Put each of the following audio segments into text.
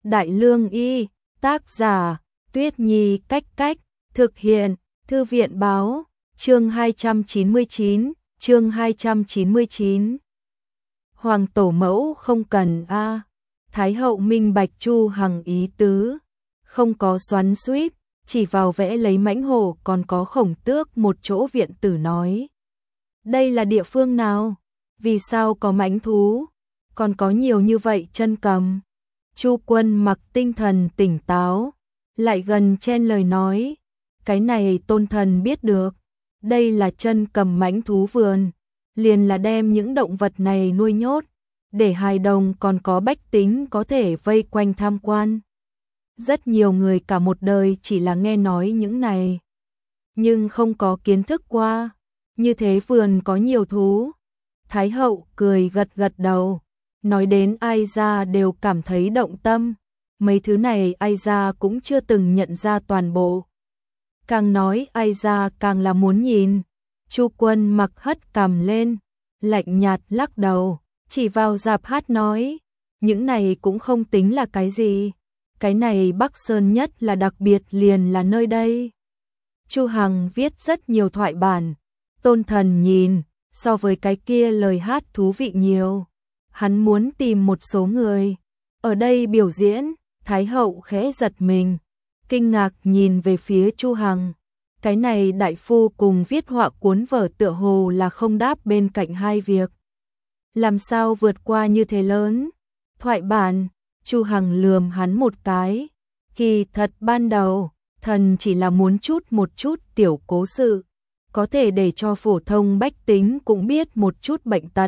Đại Lương Y, tác giả, Tuyết Nhi Cách Cách, thực hiện, Thư viện Báo, chương 299, chương 299. Hoàng tổ mẫu không cần a. Thái hậu minh bạch Chu Hằng ý tứ, không có xoắn xuýt, chỉ vào vẽ lấy mãnh hổ còn có Khổng Tước một chỗ viện tử nói. Đây là địa phương nào? Vì sao có mãnh thú? Còn có nhiều như vậy chân cầm. Chu Quân mặc tinh thần tỉnh táo, lại gần chen lời nói. Cái này tôn thần biết được. Đây là chân cầm mãnh thú vườn. Liền là đem những động vật này nuôi nhốt, để hài đồng còn có bách tính có thể vây quanh tham quan. Rất nhiều người cả một đời chỉ là nghe nói những này, nhưng không có kiến thức qua. Như thế vườn có nhiều thú. Thái hậu cười gật gật đầu, nói đến ai ra đều cảm thấy động tâm. Mấy thứ này ai ra cũng chưa từng nhận ra toàn bộ. Càng nói ai ra càng là muốn nhìn. Chu Quân mặc hất cằm lên, lạnh nhạt lắc đầu, chỉ vào rạp hát nói, những này cũng không tính là cái gì. Cái này Bắc Sơn nhất là đặc biệt liền là nơi đây. Chu Hằng viết rất nhiều thoại bản, tôn thần nhìn, so với cái kia lời hát thú vị nhiều. Hắn muốn tìm một số người ở đây biểu diễn. Thái hậu khẽ giật mình, kinh ngạc nhìn về phía Chu Hằng. Cái này đại phu cùng viết họa cuốn vở tựa hồ là không đáp bên cạnh hai việc. Làm sao vượt qua như thế lớn? Thoại bản, Chu Hằng lườm hắn một cái. Kỳ thật ban đầu, thần chỉ là muốn một chút tiểu cố sự, có thể để cho phổ thông bách tính cũng biết một chút bệnh tật.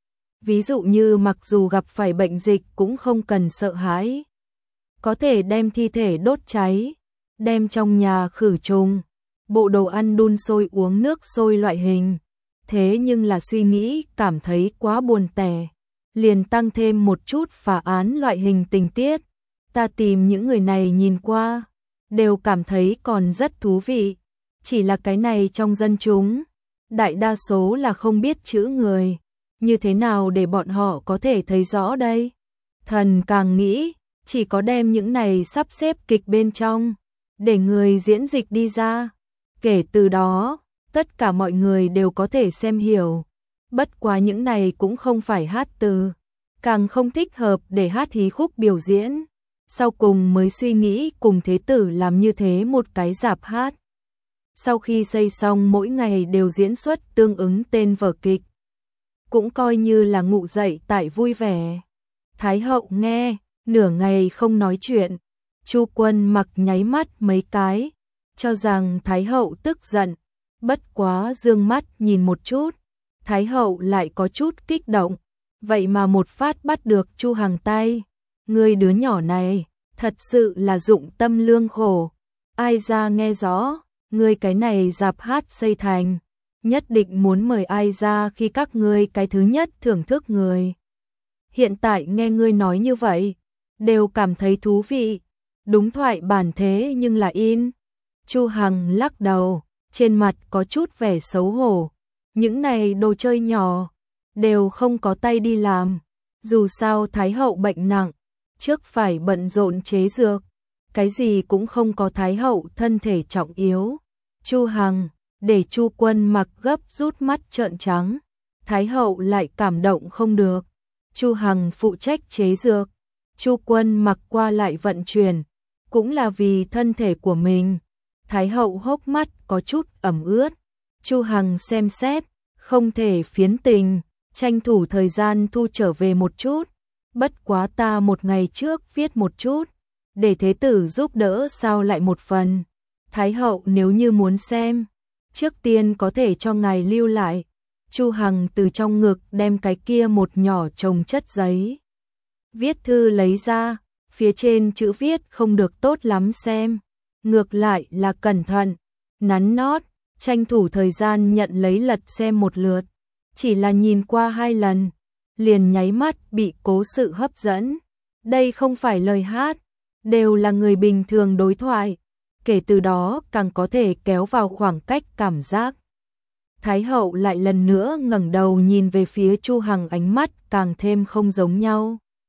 Ví dụ như mặc dù gặp phải bệnh dịch cũng không cần sợ hãi. Có thể đem thi thể đốt cháy, đem trong nhà khử trùng, bộ đồ ăn đun sôi uống nước sôi loại hình. Thế nhưng là suy nghĩ cảm thấy quá buồn tẻ, liền tăng thêm một chút phá án loại hình tình tiết. Ta tìm những người này nhìn qua, đều cảm thấy còn rất thú vị. Chỉ là cái này trong dân chúng, đại đa số là không biết chữ người. Như thế nào để bọn họ có thể thấy rõ đây? Thần càng nghĩ, chỉ có đem những này sắp xếp kịch bên trong, để người diễn dịch đi ra. Kể từ đó, tất cả mọi người đều có thể xem hiểu. Bất quá những này cũng không phải hát từ, càng không thích hợp để hát hí khúc biểu diễn. Sau cùng mới suy nghĩ cùng Thế tử làm như thế một cái rạp hát. Sau khi xây xong mỗi ngày đều diễn xuất tương ứng tên vở kịch, cũng coi như là ngụ dậy tại vui vẻ. Thái hậu nghe, nửa ngày không nói chuyện. Chu Quân mặc nháy mắt mấy cái, cho rằng Thái hậu tức giận. Bất quá dương mắt nhìn một chút, Thái hậu lại có chút kích động. Vậy mà một phát bắt được Chu Hằng tay. Người đứa nhỏ này, thật sự là dụng tâm lương khổ. Ai ra nghe rõ, ngươi cái này rạp hát xây thành, nhất định muốn mời ai ra khi các ngươi cái thứ nhất thưởng thức người. Hiện tại nghe ngươi nói như vậy, đều cảm thấy thú vị. Đúng thoại bản thế nhưng là in. Chu Hằng lắc đầu, trên mặt có chút vẻ xấu hổ. Những này đồ chơi nhỏ, đều không có tay đi làm. Dù sao Thái hậu bệnh nặng, trước phải bận rộn chế dược. Cái gì cũng không có, Thái hậu thân thể trọng yếu. Chu Hằng, để Chu Quân mặc gấp rút mắt trợn trắng. Thái hậu lại cảm động không được. Chu Hằng phụ trách chế dược, Chu Quân mặc qua lại vận chuyển, cũng là vì thân thể của mình. Thái hậu hốc mắt có chút ẩm ướt. Chu Hằng xem xét, không thể phiến tình, tranh thủ thời gian thu trở về một chút. Bất quá ta một ngày trước viết một chút, để thế tử giúp đỡ sao lại một phần. Thái hậu nếu như muốn xem, trước tiên có thể cho ngài lưu lại. Chu Hằng từ trong ngực đem cái kia một nhỏ chồng chất giấy viết thư lấy ra, phía trên chữ viết không được tốt lắm xem, ngược lại là cẩn thận, nắn nót, tranh thủ thời gian nhận lấy lật xem một lượt. Chỉ là nhìn qua 2 lần, liền nháy mắt bị cố sự hấp dẫn. Đây không phải lời hát, đều là người bình thường đối thoại. Kể từ đó càng có thể kéo vào khoảng cách cảm giác. Thái hậu lại lần nữa ngẩng đầu nhìn về phía Chu Hằng, ánh mắt càng thêm không giống nhau.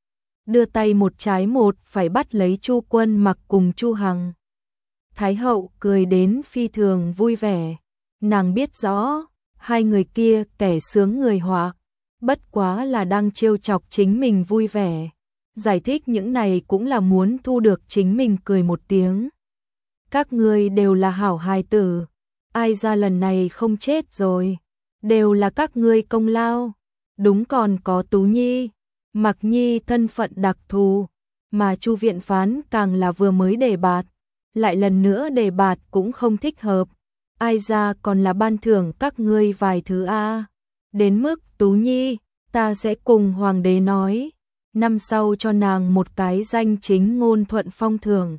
đưa tay một trái một phải bắt lấy Chu Quân Mặc cùng Chu Hằng. Thái hậu cười đến phi thường vui vẻ, nàng biết rõ, hai người kia kẻ sướng người họa, bất quá là đang trêu chọc chính mình vui vẻ. Giải thích những này cũng là muốn thu được chính mình cười một tiếng. Các ngươi đều là hảo hài tử, ai ra lần này không chết rồi, đều là các ngươi công lao. Đúng, còn có Tú Nhi, Mặc Nhi thân phận đặc thù, mà Chu viện phán càng là vừa mới đề bạt, lại lần nữa đề bạt cũng không thích hợp. Ai ra còn là ban thưởng các ngươi vài thứ a. Đến mức Tú Nhi, ta sẽ cùng hoàng đế nói, năm sau cho nàng một cái danh chính ngôn thuận phong thưởng,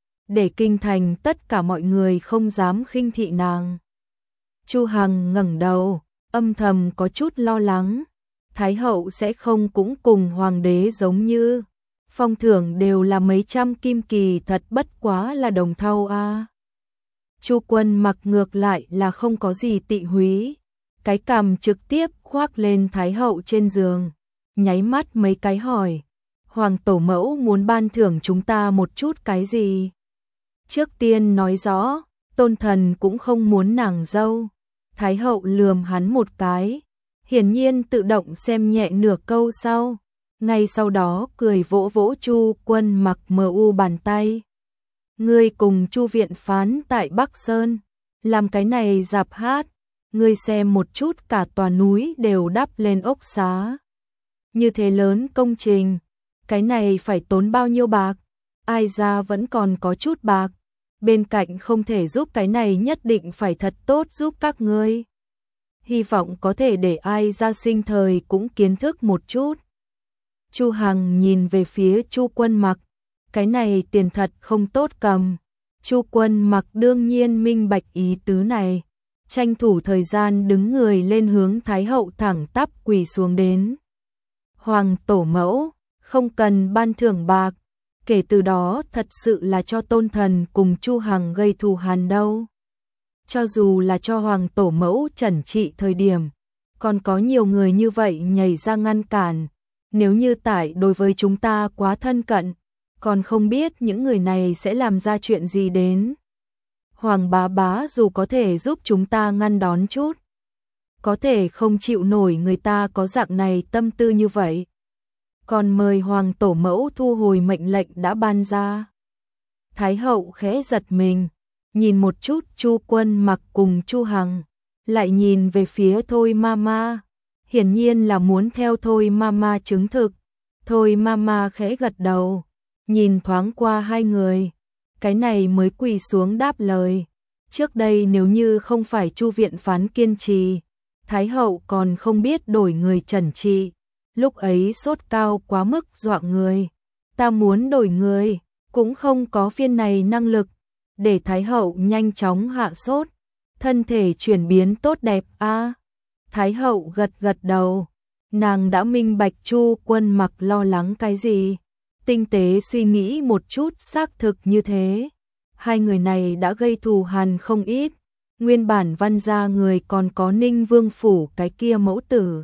để kinh thành tất cả mọi người không dám khinh thị nàng. Chu Hằng ngẩng đầu, âm thầm có chút lo lắng, Thái hậu sẽ không cũng cùng hoàng đế giống như, phong thưởng đều là mấy trăm kim kỳ, thật bất quá là đồng thau a. Chu Quân Mặc ngược lại là không có gì tị húy, cái cằm trực tiếp khoác lên Thái hậu trên giường, nháy mắt mấy cái hỏi, hoàng tổ mẫu muốn ban thưởng chúng ta một chút cái gì? Trước tiên nói rõ, tôn thần cũng không muốn nàng dâu. Thái hậu lườm hắn một cái, hiển nhiên tự động xem nhẹ nửa câu sau, ngay sau đó cười vỗ vỗ Chu Quân Mặc mu bàn tay. Ngươi cùng Chu viện phán tại Bắc Sơn, làm cái này dạp hát, ngươi xem một chút cả tòa núi đều đắp lên ốc xá. Như thế lớn công trình, cái này phải tốn bao nhiêu bạc? Ai ra vẫn còn có chút bạc, bên cạnh không thể giúp cái này nhất định phải thật tốt giúp các ngươi. Hy vọng có thể để ai ra sinh thời cũng kiến thức một chút. Chu Hằng nhìn về phía Chu Quân Mặc, cái này tiền thật không tốt cầm. Chu Quân Mặc đương nhiên minh bạch ý tứ này, tranh thủ thời gian đứng người lên hướng Thái hậu thẳng tắp quỳ xuống đến. Hoàng tổ mẫu, không cần ban thưởng bạc, kể từ đó thật sự là cho tôn thần cùng Chu Hằng gây thù hằn đâu. Cho dù là cho hoàng tổ mẫu trần trị thời điểm, còn có nhiều người như vậy nhảy ra ngăn cản, nếu như tại đối với chúng ta quá thân cận, còn không biết những người này sẽ làm ra chuyện gì đến. Hoàng bá bá dù có thể giúp chúng ta ngăn đón chút, có thể không chịu nổi người ta có dạng này tâm tư như vậy. Còn mời hoàng tổ mẫu thu hồi mệnh lệnh đã ban ra. Thái hậu khẽ giật mình, nhìn một chút Chu Quân Mặc cùng Chu Hằng, lại nhìn về phía Thôi Mama, hiển nhiên là muốn theo Thôi Mama chứng thực. Thôi Mama khẽ gật đầu, nhìn thoáng qua hai người, cái này mới quỳ xuống đáp lời. Trước đây nếu như không phải Chu viện phán kiên trì, Thái hậu còn không biết đổi người trần trị, lúc ấy sốt cao quá mức dọa người. Ta muốn đổi người, cũng không có phiên này năng lực, để Thái hậu nhanh chóng hạ sốt, thân thể chuyển biến tốt đẹp a. Thái hậu gật gật đầu, nàng đã minh bạch Chu Quân Mặc lo lắng cái gì, tinh tế suy nghĩ một chút xác thực như thế. Hai người này đã gây thù hằn không ít, nguyên bản Văn gia người còn có Ninh Vương phủ cái kia mẫu tử,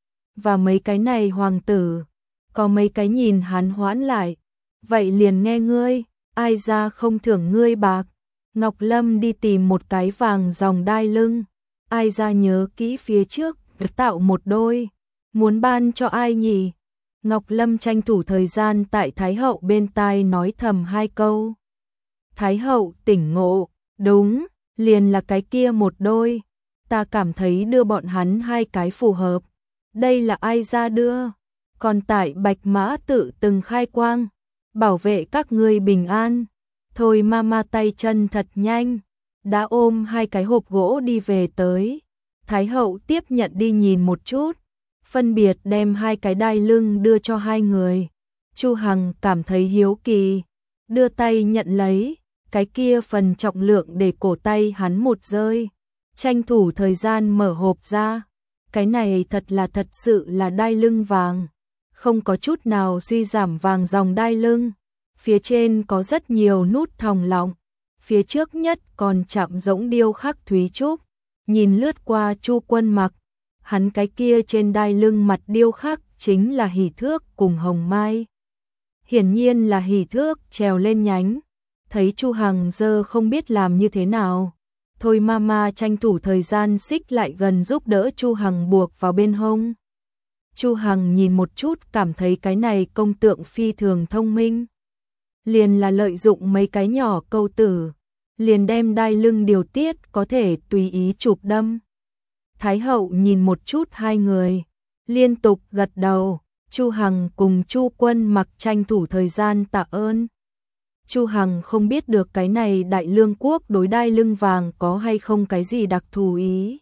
và mấy cái này hoàng tử, có mấy cái nhìn hắn hoãn lại, vậy liền nghe ngươi, ai ra không thưởng ngươi bạc. Ngọc Lâm đi tìm một cái vàng dòng đai lưng, ai ra nhớ kỹ phía trước tạo một đôi, muốn ban cho ai nhỉ? Ngọc Lâm tranh thủ thời gian tại Thái hậu bên tai nói thầm hai câu. Thái hậu tỉnh ngộ, đúng, liền là cái kia một đôi, ta cảm thấy đưa bọn hắn hai cái phù hợp. Đây là ai ra đưa, còn tại Bạch Mã tự từng khai quang, bảo vệ các ngươi bình an. Thôi Mama tay chân thật nhanh, đã ôm hai cái hộp gỗ đi về tới. Thái hậu tiếp nhận đi nhìn một chút, phân biệt đem hai cái đai lưng đưa cho hai người. Chu Hằng cảm thấy hiếu kỳ, đưa tay nhận lấy, cái kia phần trọng lượng để cổ tay hắn một rơi, tranh thủ thời gian mở hộp ra. Cái này thật sự là đai lưng vàng, không có chút nào suy giảm vàng dòng đai lưng. Phía trên có rất nhiều nút thòng lọng, phía trước nhất còn chạm rỗng điêu khắc thúy trúc. Nhìn lướt qua Chu Quân Mặc, hắn cái kia trên đai lưng mặt điêu khắc chính là hỷ thước cùng hồng mai. hiển nhiên là hỉ thước trèo lên nhánh. Thấy Chu Hằng giờ không biết làm như thế nào. Thôi mama tranh thủ thời gian xích lại gần giúp đỡ Chu Hằng buộc vào bên hông. Chu Hằng nhìn một chút cảm thấy cái này công tượng phi thường thông minh. Liền là lợi dụng mấy cái nhỏ câu tử. Liền đem đai lưng điều tiết có thể tùy ý chụp đâm. Thái hậu nhìn một chút hai người. Liên tục gật đầu. Chu Hằng cùng Chu Quân Mặc tranh thủ thời gian tạ ơn. Chu Hằng không biết được cái này Đại Lương quốc đối đai lưng vàng có hay không cái gì đặc thù ý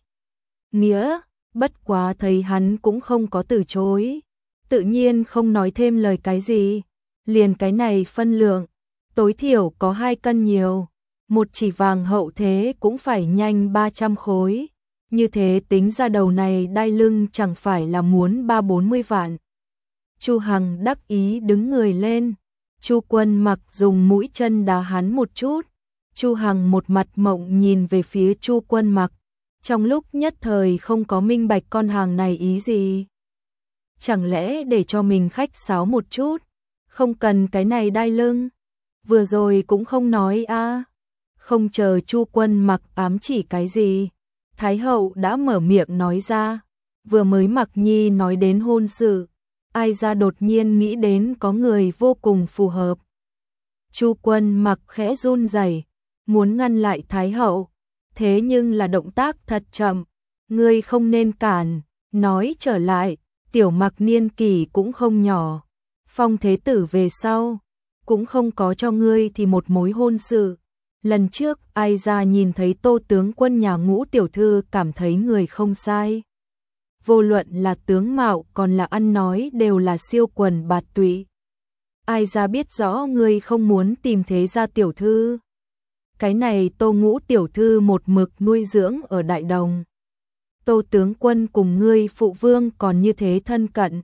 nghĩa, bất quá thấy hắn cũng không có từ chối, tự nhiên không nói thêm lời cái gì, liền cái này phân lượng, tối thiểu có 2 cân nhiều, một chỉ vàng hậu thế cũng phải nhanh 300 khối, như thế tính ra đầu này đai lưng chẳng phải là muốn 3-40 vạn. Chu Hằng đắc ý đứng người lên. Chu Quân Mặc dùng mũi chân đá hắn một chút. Chu Hằng một mặt mộng nhìn về phía Chu Quân Mặc, trong lúc nhất thời không có minh bạch con hàng này ý gì. Chẳng lẽ để cho mình khách sáo một chút, không cần cái này đai lưng. Vừa rồi cũng không nói a. Không chờ Chu Quân Mặc ám chỉ cái gì, Thái hậu đã mở miệng nói ra, vừa mới Mặc Nhi nói đến hôn sự. Ai ra đột nhiên nghĩ đến có người vô cùng phù hợp. Chu Quân Mặc khẽ run rẩy, muốn ngăn lại Thái hậu, thế nhưng là động tác thật chậm, ngươi không nên cản, nói trở lại, tiểu Mặc niên kỷ cũng không nhỏ, Phong thế tử về sau, cũng không có cho ngươi thì một mối hôn sự. Lần trước ai ra nhìn thấy Tô tướng quân nhà Ngũ tiểu thư cảm thấy người không sai. Vô luận là tướng mạo còn là ăn nói đều là siêu quần bạt tụy. Ai ra biết rõ ngươi không muốn tìm thế gia tiểu thư. Cái này Tô Ngũ tiểu thư một mực nuôi dưỡng ở Đại Đồng. Tô tướng quân cùng ngươi phụ vương còn như thế thân cận.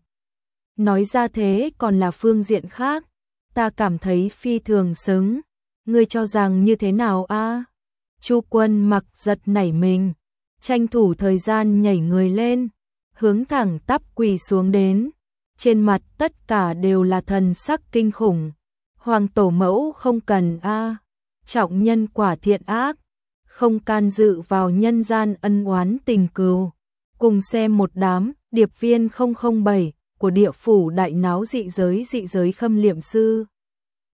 Nói ra thế còn là phương diện khác, ta cảm thấy phi thường xứng. Ngươi cho rằng như thế nào a? Chu Quân Mặc giật nảy mình, tranh thủ thời gian nhảy người lên, hướng thẳng tắp quỳ xuống đến, trên mặt tất cả đều là thần sắc kinh khủng. Hoàng tổ mẫu không cần a, trọng nhân quả thiện ác, không can dự vào nhân gian ân oán tình cừu. Cùng xem một đám điệp viên 007 của địa phủ đại náo dị giới khâm liệm sư.